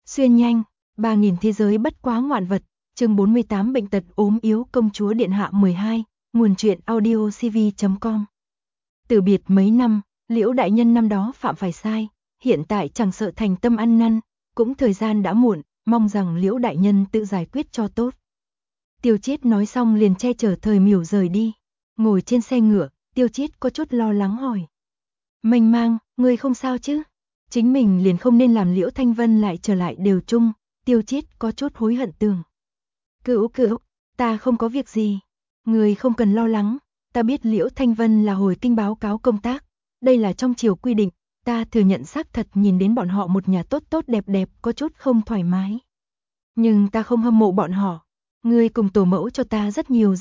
Xuyên nhanh, 3000 thế giới bất quá ngoạn vật, chương 48 bệnh tật ốm yếu công chúa điện hạ 12, nguồn truyện audio cv.com. Từ biệt mấy năm, Liễu đại nhân năm đó phạm phải sai, hiện tại chẳng sợ thành tâm ăn năn, cũng thời gian đã muộn, mong rằng Liễu đại nhân tự giải quyết cho tốt. Tiêu Chiết nói xong liền che chở Thời Miểu rời đi, ngồi trên xe ngựa, Tiêu Chiết có chút lo lắng hỏi. Mênh Mang, ngươi không sao chứ? Chính mình liền không nên làm Liễu Thanh Vân lại trở lại đều chung, Tiêu Chiết có chút hối hận tưởng. Cữu, ta không có việc gì, ngươi không cần lo lắng, ta biết Liễu Thanh Vân là hồi kinh báo cáo công tác, đây là trong triều quy định, ta thừa nhận xác thật nhìn đến bọn họ một nhà tốt tốt đẹp đẹp có chút không thoải mái. Nhưng ta không hâm mộ bọn họ, ngươi cùng tổ mẫu cho ta rất nhiều,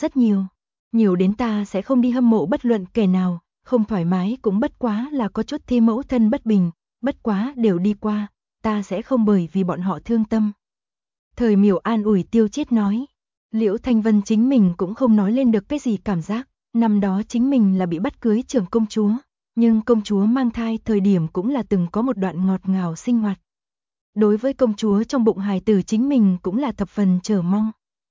nhiều đến ta sẽ không đi hâm mộ bất luận kẻ nào, không thoải mái cũng bất quá là có chút thi mẫu thân bất bình, bất quá đều đi qua, ta sẽ không bởi vì bọn họ thương tâm. Thời Miểu an ủi Tiêu Chiết nói, Liễu Thanh Vân chính mình cũng không nói lên được cái gì cảm giác, năm đó chính mình là bị bắt cưới trưởng công chúa, nhưng công chúa mang thai thời điểm cũng là từng có một đoạn ngọt ngào sinh hoạt. Đối với công chúa trong bụng hài tử chính mình cũng là thập phần chờ mong.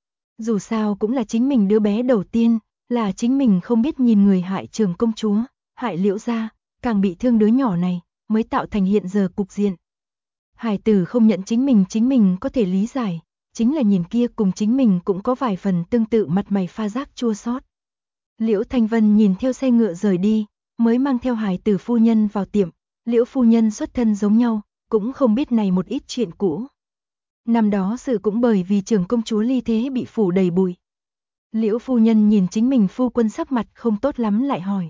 Dù sao cũng là chính mình đứa bé đầu tiên, là chính mình không biết nhìn người hại trưởng công chúa, hại Liễu gia, càng bị thương đứa nhỏ này, mới tạo thành hiện giờ cục diện. Hài tử không nhận chính mình có thể lý giải, chính là nhìn kia cùng chính mình cũng có vài phần tương tự mặt mày pha giác chua xót. Liễu Thanh Vân nhìn theo xe ngựa rời đi, mới mang theo hài tử phu nhân vào tiệm, Liễu phu nhân xuất thân giống nhau, cũng không biết này một ít chuyện cũ. Năm đó sự cũng bởi vì trưởng công chúa ly thế bị phủ đầy bụi. Liễu phu nhân nhìn chính mình phu quân sắc mặt không tốt lắm lại hỏi.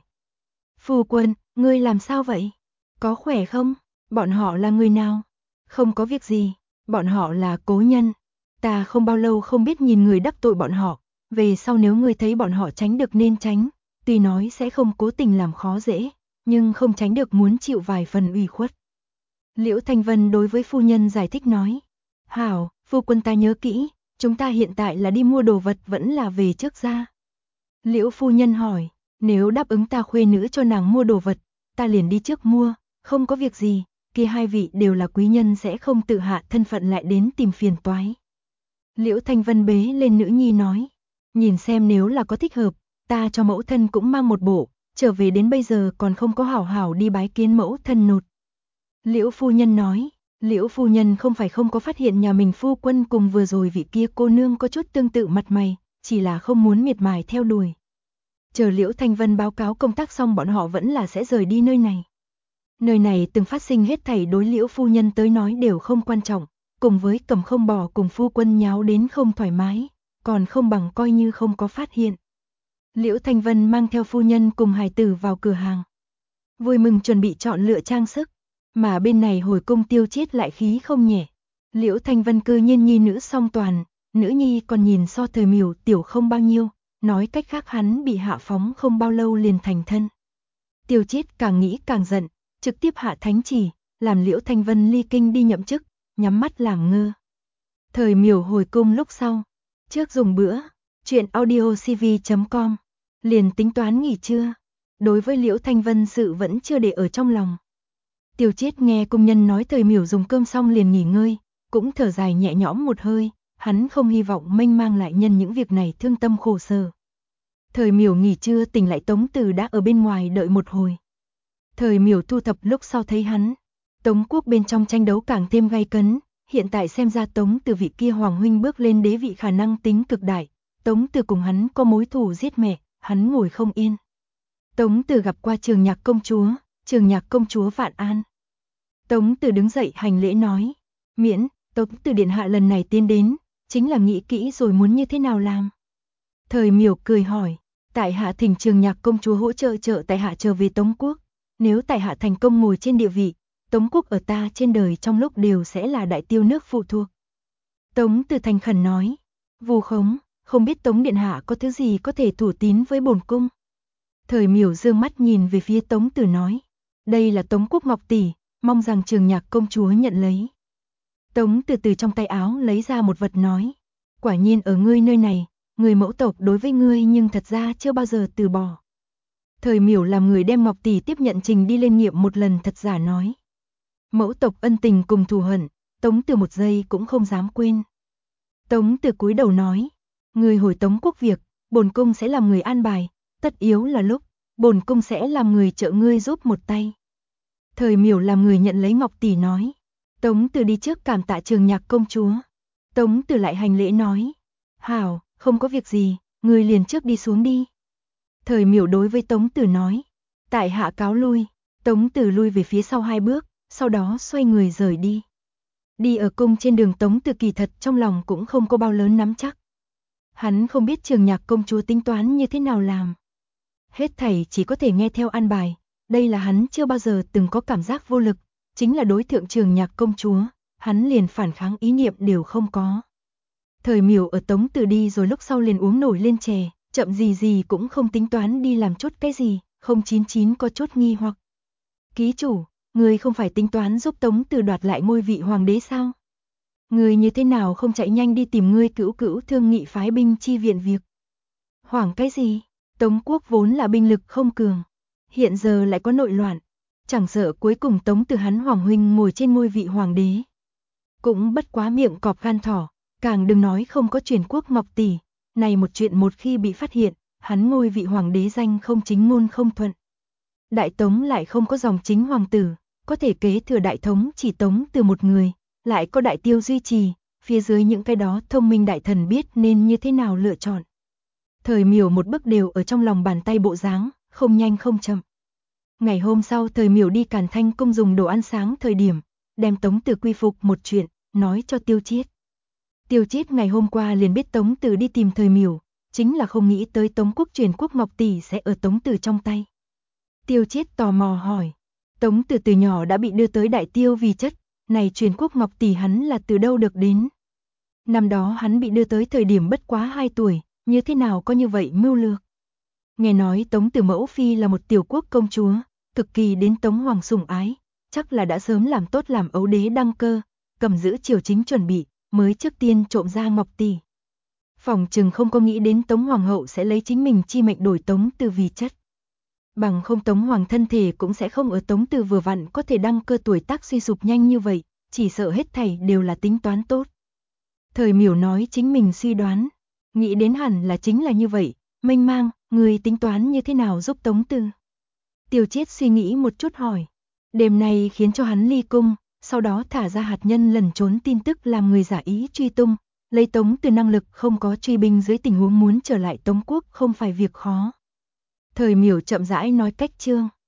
Phu quân, ngươi làm sao vậy? Có khỏe không? Bọn họ là người nào? Không có việc gì, bọn họ là cố nhân. Ta không bao lâu không biết nhìn người đắc tội bọn họ, về sau nếu ngươi thấy bọn họ tránh được nên tránh, tuy nói sẽ không cố tình làm khó dễ, nhưng không tránh được muốn chịu vài phần ủy khuất. Liễu Thanh Vân đối với phu nhân giải thích nói, hảo, phu quân ta nhớ kỹ, chúng ta hiện tại là đi mua đồ vật vẫn là về trước ra. Liễu phu nhân hỏi, nếu đáp ứng ta khuê nữ cho nàng mua đồ vật, ta liền đi trước mua, không có việc gì, kia hai vị đều là quý nhân sẽ không tự hạ thân phận lại đến tìm phiền toái. Liễu Thanh Vân bế lên nữ nhi nói, nhìn xem nếu là có thích hợp, ta cho mẫu thân cũng mang một bộ, trở về đến bây giờ còn không có hảo hảo đi bái kiến mẫu thân nột. Liễu phu nhân nói, Liễu phu nhân không phải không có phát hiện nhà mình phu quân cùng vừa rồi vị kia cô nương có chút tương tự mặt mày, chỉ là không muốn miệt mài theo đuổi. Chờ Liễu Thanh Vân báo cáo công tác xong bọn họ vẫn là sẽ rời đi nơi này. Nơi này từng phát sinh hết thảy đối Liễu phu nhân tới nói đều không quan trọng, cùng với Cầm Không Bò cùng phu quân nháo đến không thoải mái, còn không bằng coi như không có phát hiện. Liễu Thanh Vân mang theo phu nhân cùng hài tử vào cửa hàng, vui mừng chuẩn bị chọn lựa trang sức, mà bên này hồi cung Tiêu Chiết lại khí không nhẹ. Liễu Thanh Vân cư nhiên nhi nữ song toàn, nữ nhi còn nhìn so Thời Miểu tiểu không bao nhiêu, nói cách khác hắn bị hạ phóng không bao lâu liền thành thân. Tiêu Chiết càng nghĩ càng giận, trực tiếp hạ thánh chỉ, làm Liễu Thanh Vân ly kinh đi nhậm chức, nhắm mắt làm ngơ. Thời Miểu hồi cung lúc sau, trước dùng bữa, chuyện audio cv.com, liền tính toán nghỉ trưa. Đối với Liễu Thanh Vân sự vẫn chưa để ở trong lòng. Tiêu Chiết nghe cung nhân nói Thời Miểu dùng cơm xong liền nghỉ ngơi, cũng thở dài nhẹ nhõm một hơi, hắn không hy vọng Mênh Mang lại nhân những việc này thương tâm khổ sở. Thời Miểu nghỉ trưa tỉnh lại Tống Từ đã ở bên ngoài đợi một hồi. Thời Miểu thu thập lúc sau thấy hắn, Tống quốc bên trong tranh đấu càng thêm gay cấn, hiện tại xem ra Tống Từ vị kia hoàng huynh bước lên đế vị khả năng tính cực đại, Tống Từ cùng hắn có mối thù giết mẹ, hắn ngồi không yên. Tống Từ gặp qua Trường Nhạc công chúa vạn an. Tống Từ đứng dậy hành lễ nói, miễn, Tống Từ điện hạ lần này tiến đến, chính là nghĩ kỹ rồi muốn như thế nào làm. Thời Miểu cười hỏi, tại hạ thỉnh Trường Nhạc công chúa hỗ trợ tại hạ trở về Tống quốc, nếu tại hạ thành công ngồi trên địa vị, Tống quốc ở ta trên đời trong lúc đều sẽ là đại tiêu nước phụ thuộc. Tống Từ thành khẩn nói, vu khống, không biết Tống điện hạ có thứ gì có thể thủ tín với bổn cung. Thời Miểu dương mắt nhìn về phía Tống Từ nói, đây là Tống quốc ngọc tỷ, mong rằng Trường Nhạc công chúa nhận lấy. Tống Từ từ trong tay áo lấy ra một vật nói, quả nhiên ở ngươi nơi này, người mẫu tộc đối với ngươi nhưng thật ra chưa bao giờ từ bỏ. Thời Miểu làm người đem ngọc tỷ tiếp nhận trình đi lên nghiệm một lần thật giả nói, mẫu tộc ân tình cùng thù hận, Tống Từ một giây cũng không dám quên. Tống Từ cúi đầu nói, người hồi Tống quốc việc, bổn cung sẽ làm người an bài, tất yếu là lúc, bổn cung sẽ làm người trợ ngươi giúp một tay. Thời Miểu làm người nhận lấy ngọc tỷ nói, Tống Từ đi trước cảm tạ Trường Nhạc công chúa. Tống Từ lại hành lễ nói, hảo, không có việc gì, ngươi liền trước đi xuống đi. Thời Miểu đối với Tống Từ nói, tại hạ cáo lui. Tống Từ lui về phía sau 2 bước, sau đó xoay người rời đi. Đi ở cung trên đường Tống Từ kỳ thật trong lòng cũng không có bao lớn nắm chắc. Hắn không biết Trường Nhạc công chúa tính toán như thế nào làm. Hết thảy chỉ có thể nghe theo an bài, đây là hắn chưa bao giờ từng có cảm giác vô lực, chính là đối thượng Trường Nhạc công chúa, hắn liền phản kháng ý niệm đều không có. Thời Miểu ở Tống Từ đi rồi lúc sau liền uống nổi lên chè, chậm gì cũng không tính toán đi làm chút cái gì, 099 có chút nghi hoặc. Ký chủ, người không phải tính toán giúp Tống Từ đoạt lại ngôi vị hoàng đế sao? Người như thế nào không chạy nhanh đi tìm ngươi cữu cữu thương nghị phái binh chi viện việc? Hoảng cái gì? Tống quốc vốn là binh lực không cường, hiện giờ lại có nội loạn, chẳng sợ cuối cùng Tống Từ hắn hoàng huynh ngồi trên ngôi vị hoàng đế. Cũng bất quá miệng cọp gan thỏ, càng đừng nói không có truyền quốc ngọc tỷ, này một chuyện một khi bị phát hiện, hắn ngôi vị hoàng đế danh không chính ngôn không thuận. Đại Tống lại không có dòng chính hoàng tử, có thể kế thừa đại thống chỉ Tống Từ một người, lại có đại tiêu duy trì, phía dưới những cái đó thông minh đại thần biết nên như thế nào lựa chọn. Thời Miểu một bước đều ở trong lòng bàn tay bộ dáng, không nhanh không chậm. Ngày hôm sau Thời Miểu đi Càn Thanh cung dùng đồ ăn sáng thời điểm, đem Tống Từ quy phục một chuyện, nói cho Tiêu Chiết. Tiêu Chiết ngày hôm qua liền biết Tống Từ đi tìm Thời Miểu, chính là không nghĩ tới Tống quốc truyền quốc ngọc tỷ sẽ ở Tống Từ trong tay. Tiêu Chiết tò mò hỏi, Tống Từ từ nhỏ đã bị đưa tới Đại Tiêu vì chất, này truyền quốc ngọc tỷ hắn là từ đâu được đến? Năm đó hắn bị đưa tới thời điểm bất quá 2 tuổi, như thế nào có như vậy mưu lược? Nghe nói Tống Từ mẫu phi là một tiểu quốc công chúa, cực kỳ đến Tống hoàng sủng ái, chắc là đã sớm làm tốt làm ấu đế đăng cơ, cầm giữ triều chính chuẩn bị, mới trước tiên trộm ra ngọc tỷ. Phỏng chừng không có nghĩ đến Tống hoàng hậu sẽ lấy chính mình chi mệnh đổi Tống Từ vì chất. Bằng không Tống hoàng thân thể cũng sẽ không ở Tống Từ vừa vặn có thể đăng cơ tuổi tác suy sụp nhanh như vậy, chỉ sợ hết thảy đều là tính toán tốt. Thời Miểu nói chính mình suy đoán, nghĩ đến hẳn là chính là như vậy, mênh mang, người tính toán như thế nào giúp Tống Từ? Tiêu Chiết suy nghĩ một chút hỏi, đêm nay khiến cho hắn ly cung, sau đó thả ra hạt nhân lẩn trốn tin tức làm người giả ý truy tung, lấy Tống Từ năng lực không có truy binh dưới tình huống muốn trở lại Tống quốc không phải việc khó. Thời Miểu chậm rãi nói cách chương.